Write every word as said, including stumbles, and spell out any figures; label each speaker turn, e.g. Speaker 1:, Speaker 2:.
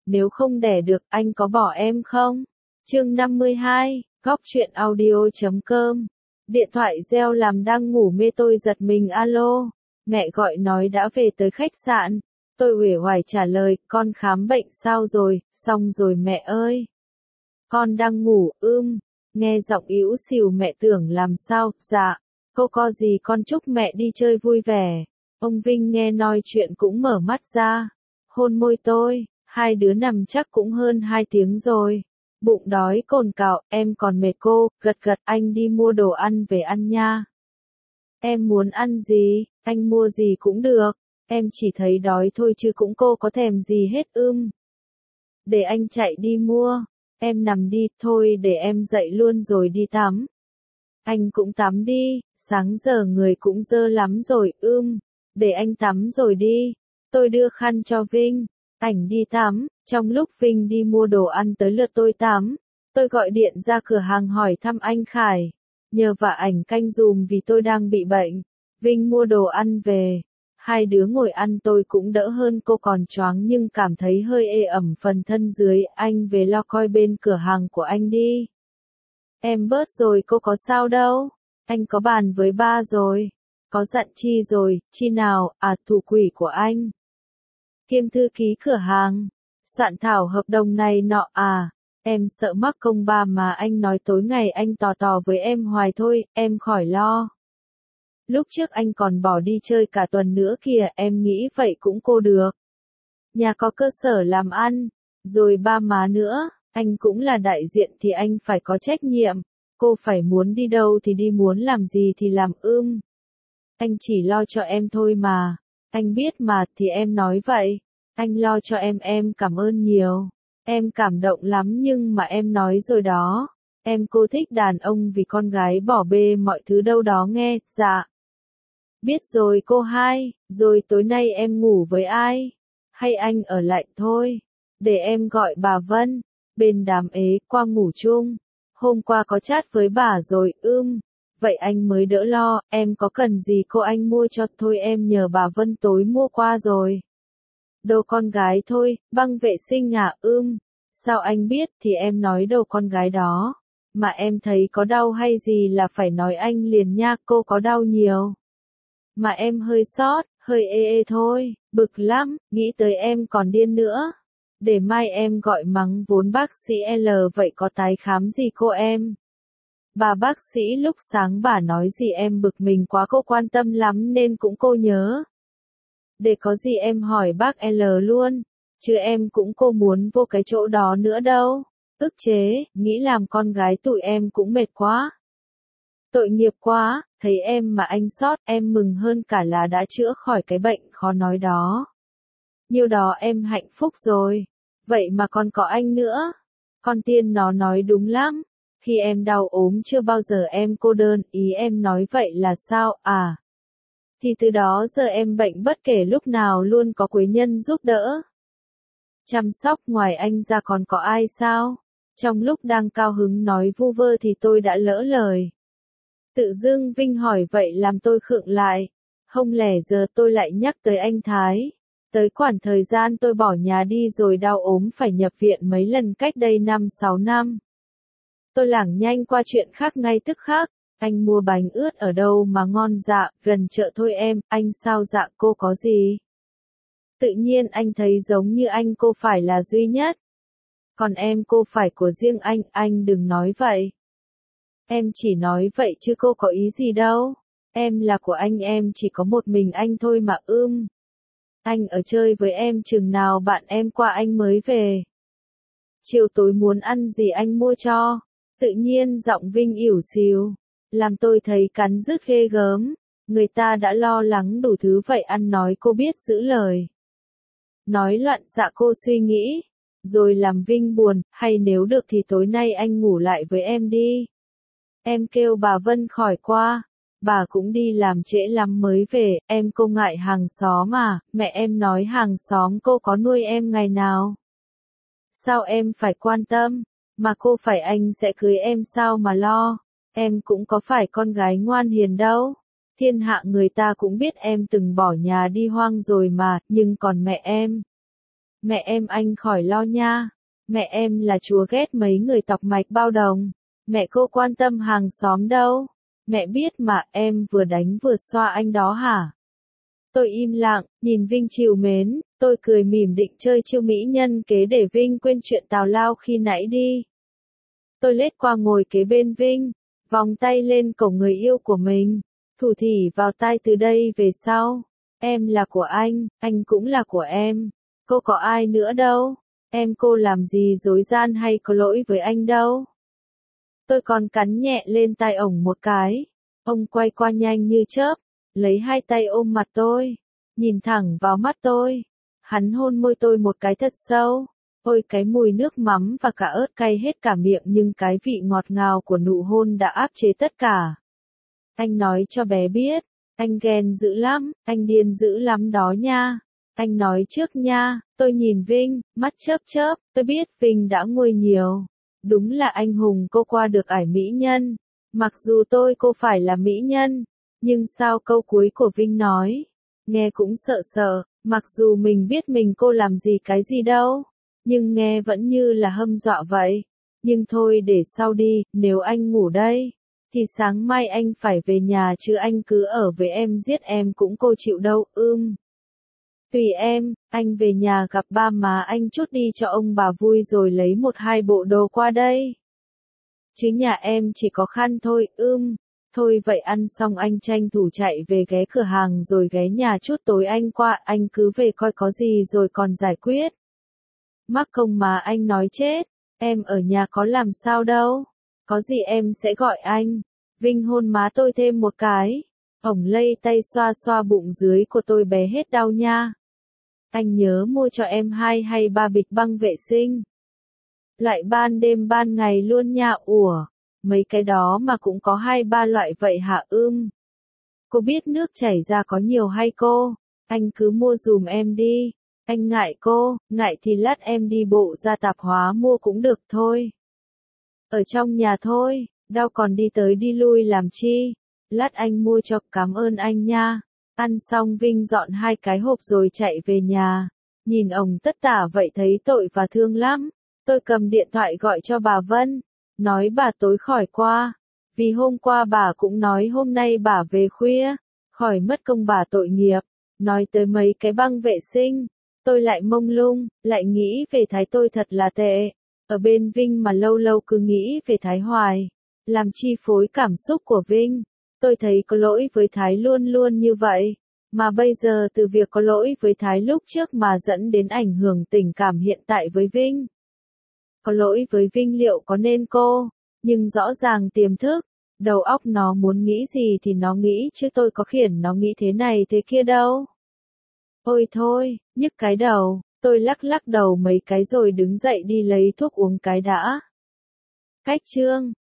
Speaker 1: nếu không đẻ được, anh có bỏ em không? Chương năm mươi hai, Góc truyện audio chấm com. Điện thoại reo làm đang ngủ mê tôi giật mình alo. Mẹ gọi nói đã về tới khách sạn. Tôi uể oải trả lời, con khám bệnh sao rồi, xong rồi mẹ ơi. Con đang ngủ, ưm. Nghe giọng ỉu xìu mẹ tưởng làm sao, dạ. Cô có gì con chúc mẹ đi chơi vui vẻ. Ông Vinh nghe nói chuyện cũng mở mắt ra. Hôn môi tôi, hai đứa nằm chắc cũng hơn hai tiếng rồi. Bụng đói cồn cào, em còn mệt cô, gật gật anh đi mua đồ ăn về ăn nha. Em muốn ăn gì, anh mua gì cũng được, em chỉ thấy đói thôi chứ cũng cô có thèm gì hết ưm. Để anh chạy đi mua, em nằm đi, thôi để em dậy luôn rồi đi tắm. Anh cũng tắm đi, sáng giờ người cũng dơ lắm rồi ưm, để anh tắm rồi đi, tôi đưa khăn cho Vinh, ảnh đi tắm. Trong lúc Vinh đi mua đồ ăn tới lượt tôi tắm, tôi gọi điện ra cửa hàng hỏi thăm anh Khải, nhờ vả ảnh canh dùm vì tôi đang bị bệnh. Vinh mua đồ ăn về, hai đứa ngồi ăn tôi cũng đỡ hơn cô còn choáng nhưng cảm thấy hơi ê ẩm phần thân dưới. Anh về lo coi bên cửa hàng của anh đi. Em bớt rồi cô có sao đâu, anh có bàn với ba rồi, có dặn chi rồi, chi nào, à thủ quỹ của anh. Kiêm thư ký cửa hàng. Soạn thảo hợp đồng này nọ à, em sợ mắc công ba mà anh nói tối ngày anh tò tò với em hoài thôi, em khỏi lo. Lúc trước anh còn bỏ đi chơi cả tuần nữa kìa, em nghĩ vậy cũng cô được. Nhà có cơ sở làm ăn, rồi ba má nữa, anh cũng là đại diện thì anh phải có trách nhiệm, cô phải muốn đi đâu thì đi muốn làm gì thì làm ưm. Anh chỉ lo cho em thôi mà, anh biết mà thì em nói vậy. Anh lo cho em em cảm ơn nhiều. Em cảm động lắm nhưng mà em nói rồi đó. Em cô thích đàn ông vì con gái bỏ bê mọi thứ đâu đó nghe, dạ. Biết rồi cô hai, rồi tối nay em ngủ với ai? Hay anh ở lại thôi? Để em gọi bà Vân, bên đám ế, qua ngủ chung. Hôm qua có chat với bà rồi, ưm. Vậy anh mới đỡ lo, em có cần gì cô anh mua cho thôi em nhờ bà Vân tối mua qua rồi. Đồ con gái thôi, băng vệ sinh à ưm. Sao anh biết thì em nói đồ con gái đó. Mà em thấy có đau hay gì là phải nói anh liền nha, cô có đau nhiều. Mà em hơi sót, hơi ê ê thôi, bực lắm, nghĩ tới em còn điên nữa. Để mai em gọi mắng vốn bác sĩ L vậy có tái khám gì cô em. Bà bác sĩ lúc sáng bà nói gì em bực mình quá cô quan tâm lắm nên cũng cô nhớ. Để có gì em hỏi bác L luôn, chứ em cũng cô muốn vô cái chỗ đó nữa đâu. Ức chế, nghĩ làm con gái tụi em cũng mệt quá. Tội nghiệp quá, thấy em mà anh sót, em mừng hơn cả là đã chữa khỏi cái bệnh khó nói đó. Nhiêu đó em hạnh phúc rồi, vậy mà còn có anh nữa. Con Tiên nó nói đúng lắm, khi em đau ốm chưa bao giờ em cô đơn, ý em nói vậy là sao, à? Thì từ đó giờ em bệnh bất kể lúc nào luôn có quý nhân giúp đỡ. Chăm sóc ngoài anh ra còn có ai sao? Trong lúc đang cao hứng nói vu vơ thì tôi đã lỡ lời. Tự dưng Vinh hỏi vậy làm tôi khựng lại. Không lẽ giờ tôi lại nhắc tới anh Thái. Tới khoảng thời gian tôi bỏ nhà đi rồi đau ốm phải nhập viện mấy lần cách đây năm sáu năm. Tôi lảng nhanh qua chuyện khác ngay tức khắc. Anh mua bánh ướt ở đâu mà ngon dạ, gần chợ thôi em, anh sao dạ cô có gì? Tự nhiên anh thấy giống như anh cô phải là duy nhất. Còn em cô phải của riêng anh, anh đừng nói vậy. Em chỉ nói vậy chứ cô có ý gì đâu. Em là của anh em chỉ có một mình anh thôi mà ưm. Anh ở chơi với em chừng nào bạn em qua anh mới về. Chiều tối muốn ăn gì anh mua cho. Tự nhiên giọng Vinh ỉu xìu. Làm tôi thấy cắn rứt ghê gớm, người ta đã lo lắng đủ thứ vậy ăn nói cô biết giữ lời. Nói loạn xạ cô suy nghĩ, rồi làm Vinh buồn, hay nếu được thì tối nay anh ngủ lại với em đi. Em kêu bà Vân khỏi qua, bà cũng đi làm trễ lắm mới về, em cô ngại hàng xóm mà, mẹ em nói hàng xóm cô có nuôi em ngày nào. Sao em phải quan tâm, mà cô phải anh sẽ cưới em sao mà lo. Em cũng có phải con gái ngoan hiền đâu. Thiên hạ người ta cũng biết em từng bỏ nhà đi hoang rồi mà, nhưng còn mẹ em. Mẹ em anh khỏi lo nha. Mẹ em là chúa ghét mấy người tọc mạch bao đồng. Mẹ cô quan tâm hàng xóm đâu. Mẹ biết mà, em vừa đánh vừa xoa anh đó hả? Tôi im lặng, nhìn Vinh trìu mến, tôi cười mỉm định chơi chiêu mỹ nhân kế để Vinh quên chuyện tào lao khi nãy đi. Tôi lết qua ngồi kế bên Vinh, vòng tay lên cổ người yêu của mình, thủ thỉ vào tai từ đây về sau. Em là của anh, anh cũng là của em. Cô có ai nữa đâu. Em cô làm gì dối gian hay có lỗi với anh đâu. Tôi còn cắn nhẹ lên tai ổng một cái. Ông quay qua nhanh như chớp, lấy hai tay ôm mặt tôi, nhìn thẳng vào mắt tôi. Hắn hôn môi tôi một cái thật sâu. Ôi cái mùi nước mắm và cả ớt cay hết cả miệng, nhưng cái vị ngọt ngào của nụ hôn đã áp chế tất cả. Anh nói cho bé biết, anh ghen dữ lắm, anh điên dữ lắm đó nha. Anh nói trước nha. Tôi nhìn Vinh, mắt chớp chớp, tôi biết Vinh đã nguôi nhiều. Đúng là anh hùng cô qua được ải mỹ nhân. Mặc dù tôi cô phải là mỹ nhân, nhưng sao câu cuối của Vinh nói, nghe cũng sợ sợ, mặc dù mình biết mình cô làm gì cái gì đâu, nhưng nghe vẫn như là hâm dọa vậy. Nhưng thôi để sau đi, nếu anh ngủ đây, thì sáng mai anh phải về nhà chứ anh cứ ở với em giết em cũng cô chịu đâu, ưm. Tùy em, anh về nhà gặp ba má anh chút đi cho ông bà vui rồi lấy một hai bộ đồ qua đây. Chứ nhà em chỉ có khăn thôi, ưm. Thôi vậy ăn xong anh tranh thủ chạy về ghé cửa hàng rồi ghé nhà chút tối anh qua, anh cứ về coi có gì rồi còn giải quyết. Mắc công mà anh nói chết, em ở nhà có làm sao đâu. Có gì em sẽ gọi anh. Vinh hôn má tôi thêm một cái. Ổng lây tay xoa xoa bụng dưới của tôi bé hết đau nha. Anh nhớ mua cho em hai hay ba bịch băng vệ sinh. Loại ban đêm ban ngày luôn nha. Ủa, mấy cái đó mà cũng có hai ba loại vậy hả? Ưm. Cô biết nước chảy ra có nhiều hay cô? Anh cứ mua dùm em đi. Anh ngại cô, ngại thì lát em đi bộ ra tạp hóa mua cũng được thôi. Ở trong nhà thôi, đâu còn đi tới đi lui làm chi. Lát anh mua cho, cảm ơn anh nha. Ăn xong Vinh dọn hai cái hộp rồi chạy về nhà. Nhìn ổng tất tả vậy thấy tội và thương lắm. Tôi cầm điện thoại gọi cho bà Vân. Nói bà tối khỏi qua. Vì hôm qua bà cũng nói hôm nay bà về khuya. Khỏi mất công bà tội nghiệp. Nói tới mấy cái băng vệ sinh. Tôi lại mông lung, lại nghĩ về Thái tôi thật là tệ. Ở bên Vinh mà lâu lâu cứ nghĩ về Thái hoài. Làm chi phối cảm xúc của Vinh. Tôi thấy có lỗi với Thái luôn luôn như vậy. Mà bây giờ từ việc có lỗi với Thái lúc trước mà dẫn đến ảnh hưởng tình cảm hiện tại với Vinh. Có lỗi với Vinh liệu có nên cô, nhưng rõ ràng tiềm thức, đầu óc nó muốn nghĩ gì thì nó nghĩ chứ tôi có khiển nó nghĩ thế này thế kia đâu. Ôi thôi, nhức cái đầu, tôi lắc lắc đầu mấy cái rồi đứng dậy đi lấy thuốc uống cái đã. Cách chương